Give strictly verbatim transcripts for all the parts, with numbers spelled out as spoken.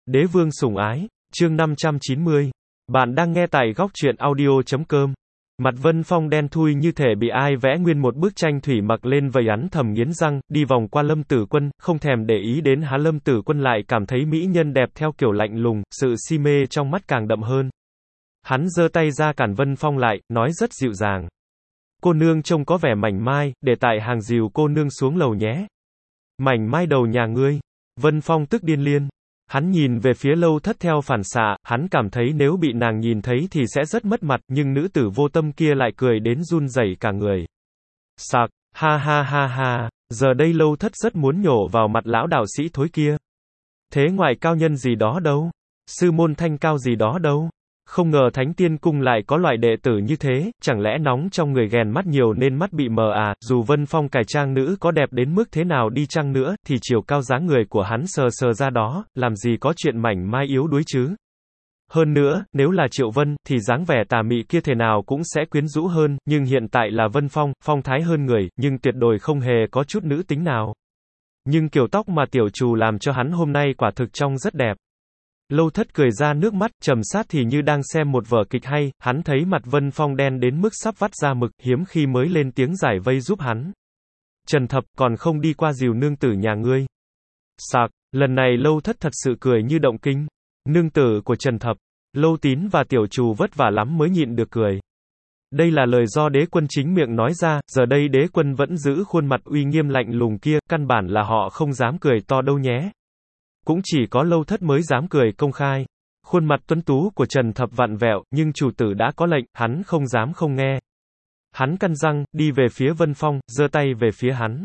Đế vương sủng ái, chương năm trăm chín mươi. Bạn đang nghe tại góc truyện audio chấm com. Mặt Vân Phong đen thui như thể bị ai vẽ nguyên một bức tranh thủy mặc lên vầy, hắn thầm nghiến răng, đi vòng qua Lâm Tử Quân, không thèm để ý đến hắn. Lâm Tử Quân lại cảm thấy mỹ nhân đẹp theo kiểu lạnh lùng, sự si mê trong mắt càng đậm hơn. Hắn giơ tay ra cản Vân Phong lại, nói rất dịu dàng. Cô nương trông có vẻ mảnh mai, để tại hàng dìu cô nương xuống lầu nhé. Mảnh mai đầu nhà ngươi. Vân Phong tức điên liên. Hắn nhìn về phía Lâu Thất theo phản xạ, hắn cảm thấy nếu bị nàng nhìn thấy thì sẽ rất mất mặt, nhưng nữ tử vô tâm kia lại cười đến run rẩy cả người. Sặc, ha ha ha ha, giờ đây Lâu Thất rất muốn nhổ vào mặt lão đạo sĩ thối kia. Thế ngoại cao nhân gì đó đâu? Sư môn thanh cao gì đó đâu? Không ngờ Thánh Tiên Cung lại có loại đệ tử như thế, chẳng lẽ nóng trong người ghen mắt nhiều nên mắt bị mờ à? Dù Vân Phong cải trang nữ có đẹp đến mức thế nào đi chăng nữa, thì chiều cao dáng người của hắn sờ sờ ra đó, làm gì có chuyện mảnh mai yếu đuối chứ? Hơn nữa, nếu là Triệu Vân, thì dáng vẻ tà mị kia thế nào cũng sẽ quyến rũ hơn, nhưng hiện tại là Vân Phong, phong thái hơn người, nhưng tuyệt đối không hề có chút nữ tính nào. Nhưng kiểu tóc mà tiểu trù làm cho hắn hôm nay quả thực trông rất đẹp. Lâu Thất cười ra nước mắt, trầm sát thì như đang xem một vở kịch hay, hắn thấy mặt Vân Phong đen đến mức sắp vắt ra mực, hiếm khi mới lên tiếng giải vây giúp hắn. Trần Thập, còn không đi qua dìu nương tử nhà ngươi. Sạc, lần này Lâu Thất thật sự cười như động kinh. Nương tử của Trần Thập, Lâu Tín và tiểu trù vất vả lắm mới nhịn được cười. Đây là lời do đế quân chính miệng nói ra, giờ đây đế quân vẫn giữ khuôn mặt uy nghiêm lạnh lùng kia, căn bản là họ không dám cười to đâu nhé. Cũng chỉ có Lâu Thất mới dám cười công khai. Khuôn mặt tuấn tú của Trần Thập vặn vẹo, nhưng chủ tử đã có lệnh, hắn không dám không nghe. Hắn cắn răng, đi về phía Vân Phong, giơ tay về phía hắn.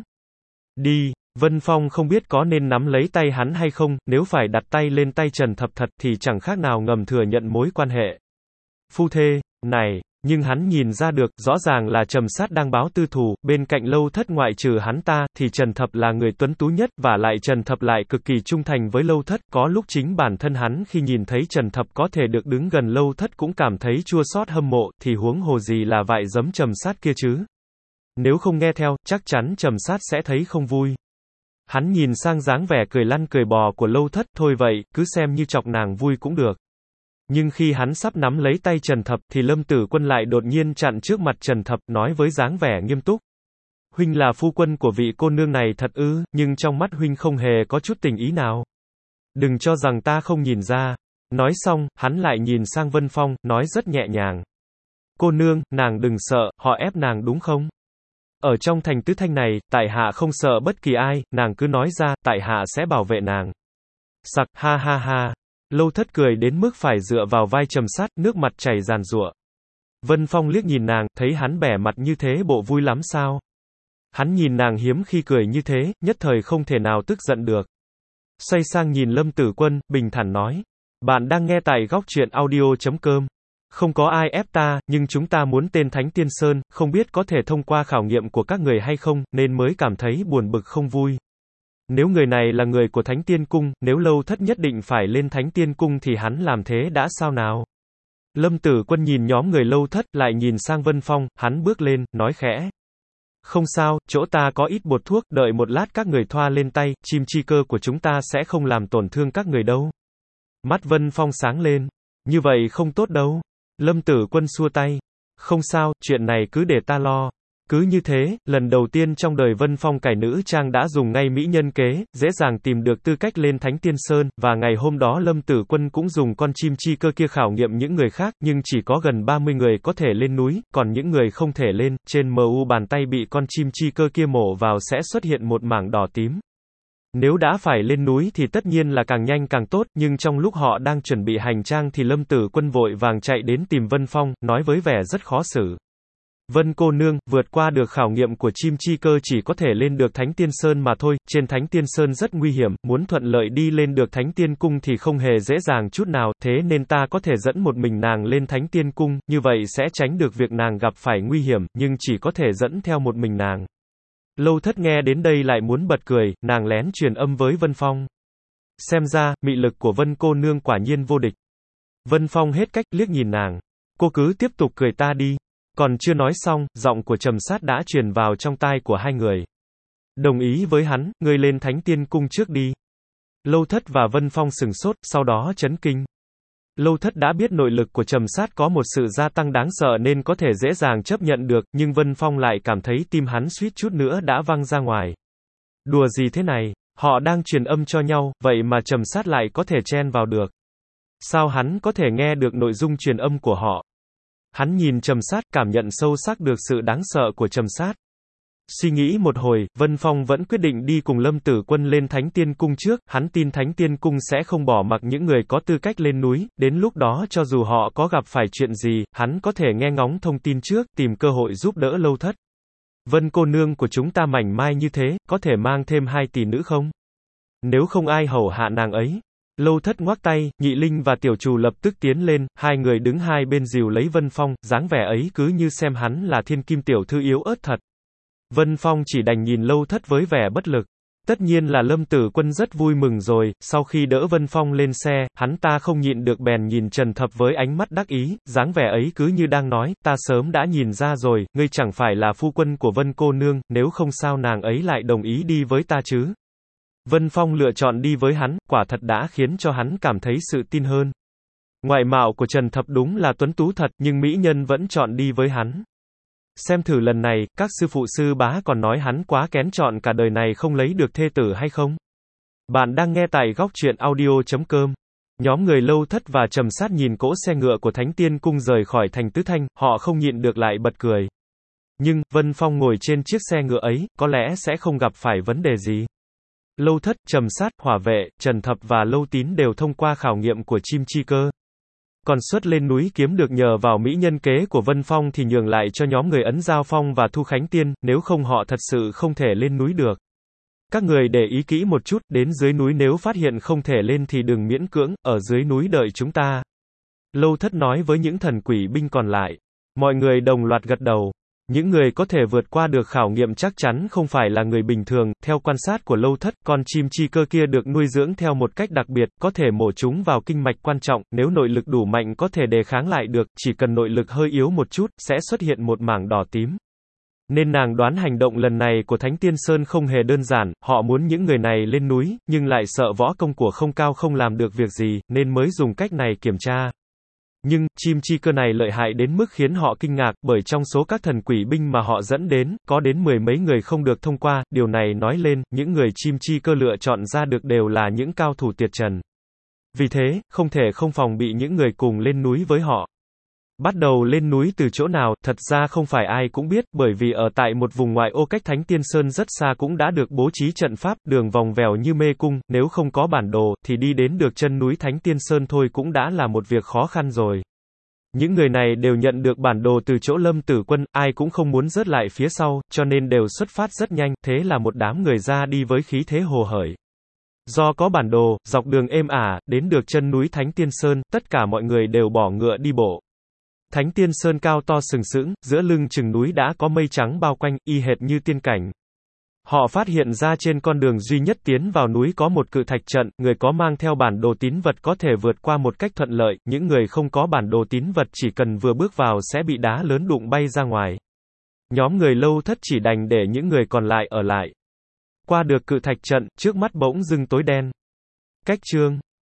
Đi, Vân Phong không biết có nên nắm lấy tay hắn hay không, nếu phải đặt tay lên tay Trần Thập thật thì chẳng khác nào ngầm thừa nhận mối quan hệ phu thê, này. Nhưng hắn nhìn ra được, rõ ràng là Trầm Sát đang báo tư thù, bên cạnh Lâu Thất ngoại trừ hắn ta, thì Trần Thập là người tuấn tú nhất, và lại Trần Thập lại cực kỳ trung thành với Lâu Thất, có lúc chính bản thân hắn khi nhìn thấy Trần Thập có thể được đứng gần Lâu Thất cũng cảm thấy chua xót hâm mộ, thì huống hồ gì là vại giấm Trầm Sát kia chứ. Nếu không nghe theo, chắc chắn Trầm Sát sẽ thấy không vui. Hắn nhìn sang dáng vẻ cười lăn cười bò của Lâu Thất, thôi vậy, cứ xem như chọc nàng vui cũng được. Nhưng khi hắn sắp nắm lấy tay Trần Thập, thì Lâm Tử Quân lại đột nhiên chặn trước mặt Trần Thập, nói với dáng vẻ nghiêm túc. Huynh là phu quân của vị cô nương này thật ư, nhưng trong mắt huynh không hề có chút tình ý nào. Đừng cho rằng ta không nhìn ra. Nói xong, hắn lại nhìn sang Vân Phong, nói rất nhẹ nhàng. Cô nương, nàng đừng sợ, họ ép nàng đúng không? Ở trong thành Tứ Thanh này, tại hạ không sợ bất kỳ ai, nàng cứ nói ra, tại hạ sẽ bảo vệ nàng. Sặc, ha ha ha. Lâu Thất cười đến mức phải dựa vào vai Trầm Sát, nước mặt chảy ràn rụa. Vân Phong liếc nhìn nàng, thấy hắn bẻ mặt như thế bộ vui lắm sao? Hắn nhìn nàng hiếm khi cười như thế, nhất thời không thể nào tức giận được. Xoay sang nhìn Lâm Tử Quân, bình thản nói. Bạn đang nghe tại góc truyện audio chấm com. Không có ai ép ta, nhưng chúng ta muốn tên Thánh Tiên Sơn, không biết có thể thông qua khảo nghiệm của các người hay không, nên mới cảm thấy buồn bực không vui. Nếu người này là người của Thánh Tiên Cung, nếu Lâu Thất nhất định phải lên Thánh Tiên Cung thì hắn làm thế đã sao nào? Lâm Tử Quân nhìn nhóm người Lâu Thất, lại nhìn sang Vân Phong, hắn bước lên, nói khẽ. Không sao, chỗ ta có ít bột thuốc, đợi một lát các người thoa lên tay, chim chi cơ của chúng ta sẽ không làm tổn thương các người đâu. Mắt Vân Phong sáng lên. Như vậy không tốt đâu. Lâm Tử Quân xua tay. Không sao, chuyện này cứ để ta lo. Cứ như thế, lần đầu tiên trong đời Vân Phong cải nữ trang đã dùng ngay mỹ nhân kế, dễ dàng tìm được tư cách lên Thánh Tiên Sơn, và ngày hôm đó Lâm Tử Quân cũng dùng con chim chi cơ kia khảo nghiệm những người khác, nhưng chỉ có gần ba mươi người có thể lên núi, còn những người không thể lên, trên mu bàn tay bị con chim chi cơ kia mổ vào sẽ xuất hiện một mảng đỏ tím. Nếu đã phải lên núi thì tất nhiên là càng nhanh càng tốt, nhưng trong lúc họ đang chuẩn bị hành trang thì Lâm Tử Quân vội vàng chạy đến tìm Vân Phong, nói với vẻ rất khó xử. Vân cô nương, vượt qua được khảo nghiệm của chim chi cơ chỉ có thể lên được Thánh Tiên Sơn mà thôi, trên Thánh Tiên Sơn rất nguy hiểm, muốn thuận lợi đi lên được Thánh Tiên Cung thì không hề dễ dàng chút nào, thế nên ta có thể dẫn một mình nàng lên Thánh Tiên Cung, như vậy sẽ tránh được việc nàng gặp phải nguy hiểm, nhưng chỉ có thể dẫn theo một mình nàng. Lâu Thất nghe đến đây lại muốn bật cười, nàng lén truyền âm với Vân Phong. Xem ra, mị lực của Vân cô nương quả nhiên vô địch. Vân Phong hết cách, liếc nhìn nàng. Cô cứ tiếp tục cười ta đi. Còn chưa nói xong, giọng của Trầm Sát đã truyền vào trong tai của hai người. Đồng ý với hắn, ngươi lên Thánh Tiên Cung trước đi. Lâu Thất và Vân Phong sửng sốt, sau đó chấn kinh. Lâu Thất đã biết nội lực của Trầm Sát có một sự gia tăng đáng sợ nên có thể dễ dàng chấp nhận được, nhưng Vân Phong lại cảm thấy tim hắn suýt chút nữa đã văng ra ngoài. Đùa gì thế này? Họ đang truyền âm cho nhau, vậy mà Trầm Sát lại có thể chen vào được. Sao hắn có thể nghe được nội dung truyền âm của họ? Hắn nhìn Trầm Sát, cảm nhận sâu sắc được sự đáng sợ của Trầm Sát. Suy nghĩ một hồi, Vân Phong vẫn quyết định đi cùng Lâm Tử Quân lên Thánh Tiên Cung trước, hắn tin Thánh Tiên Cung sẽ không bỏ mặc những người có tư cách lên núi, đến lúc đó cho dù họ có gặp phải chuyện gì, hắn có thể nghe ngóng thông tin trước, tìm cơ hội giúp đỡ Lâu Thất. Vân cô nương của chúng ta mảnh mai như thế, có thể mang thêm hai tỷ nữ không? Nếu không ai hầu hạ nàng ấy. Lâu Thất ngoắc tay, Nhị Linh và Tiểu Trù lập tức tiến lên, hai người đứng hai bên dìu lấy Vân Phong, dáng vẻ ấy cứ như xem hắn là thiên kim tiểu thư yếu ớt thật. Vân Phong chỉ đành nhìn Lâu Thất với vẻ bất lực. Tất nhiên là Lâm Tử Quân rất vui mừng rồi, sau khi đỡ Vân Phong lên xe, hắn ta không nhịn được bèn nhìn Trần Thập với ánh mắt đắc ý, dáng vẻ ấy cứ như đang nói, ta sớm đã nhìn ra rồi, ngươi chẳng phải là phu quân của Vân cô nương, nếu không sao nàng ấy lại đồng ý đi với ta chứ. Vân Phong lựa chọn đi với hắn, quả thật đã khiến cho hắn cảm thấy sự tin hơn. Ngoại mạo của Trần Thập đúng là tuấn tú thật, nhưng mỹ nhân vẫn chọn đi với hắn. Xem thử lần này, các sư phụ sư bá còn nói hắn quá kén chọn cả đời này không lấy được thê tử hay không? Bạn đang nghe tại góc truyện audio chấm com. Nhóm người Lâu Thất và Trầm Sát nhìn cỗ xe ngựa của Thánh Tiên Cung rời khỏi thành Tứ Thanh, họ không nhịn được lại bật cười. Nhưng, Vân Phong ngồi trên chiếc xe ngựa ấy, có lẽ sẽ không gặp phải vấn đề gì. Lâu Thất, Trầm Sát, Hỏa Vệ, Trần Thập và Lâu Tín đều thông qua khảo nghiệm của chim chi cơ. Còn suất lên núi kiếm được nhờ vào mỹ nhân kế của Vân Phong thì nhường lại cho nhóm người Ấn Giao Phong và Thu Khánh Tiên, nếu không họ thật sự không thể lên núi được. Các người để ý kỹ một chút, đến dưới núi nếu phát hiện không thể lên thì đừng miễn cưỡng, ở dưới núi đợi chúng ta. Lâu Thất nói với những thần quỷ binh còn lại. Mọi người đồng loạt gật đầu. Những người có thể vượt qua được khảo nghiệm chắc chắn không phải là người bình thường, theo quan sát của Lâu Thất, con chim chi cơ kia được nuôi dưỡng theo một cách đặc biệt, có thể mổ chúng vào kinh mạch quan trọng, nếu nội lực đủ mạnh có thể đề kháng lại được, chỉ cần nội lực hơi yếu một chút, sẽ xuất hiện một mảng đỏ tím. Nên nàng đoán hành động lần này của Thánh Tiên Sơn không hề đơn giản, họ muốn những người này lên núi, nhưng lại sợ võ công của không cao không làm được việc gì, nên mới dùng cách này kiểm tra. Nhưng, chim chi cơ này lợi hại đến mức khiến họ kinh ngạc, bởi trong số các thần quỷ binh mà họ dẫn đến, có đến mười mấy người không được thông qua, điều này nói lên, những người chim chi cơ lựa chọn ra được đều là những cao thủ tuyệt trần. Vì thế, không thể không phòng bị những người cùng lên núi với họ. Bắt đầu lên núi từ chỗ nào, thật ra không phải ai cũng biết, bởi vì ở tại một vùng ngoại ô cách Thánh Tiên Sơn rất xa cũng đã được bố trí trận pháp, đường vòng vèo như mê cung, nếu không có bản đồ, thì đi đến được chân núi Thánh Tiên Sơn thôi cũng đã là một việc khó khăn rồi. Những người này đều nhận được bản đồ từ chỗ Lâm Tử Quân, ai cũng không muốn rớt lại phía sau, cho nên đều xuất phát rất nhanh, thế là một đám người ra đi với khí thế hồ hởi. Do có bản đồ, dọc đường êm ả, đến được chân núi Thánh Tiên Sơn, tất cả mọi người đều bỏ ngựa đi bộ. Thánh Tiên Sơn cao to sừng sững, giữa lưng chừng núi đã có mây trắng bao quanh, y hệt như tiên cảnh. Họ phát hiện ra trên con đường duy nhất tiến vào núi có một cự thạch trận, người có mang theo bản đồ tín vật có thể vượt qua một cách thuận lợi, những người không có bản đồ tín vật chỉ cần vừa bước vào sẽ bị đá lớn đụng bay ra ngoài. Nhóm người Lâu Thất chỉ đành để những người còn lại ở lại. Qua được cự thạch trận, trước mắt bỗng dưng tối đen. Cách chương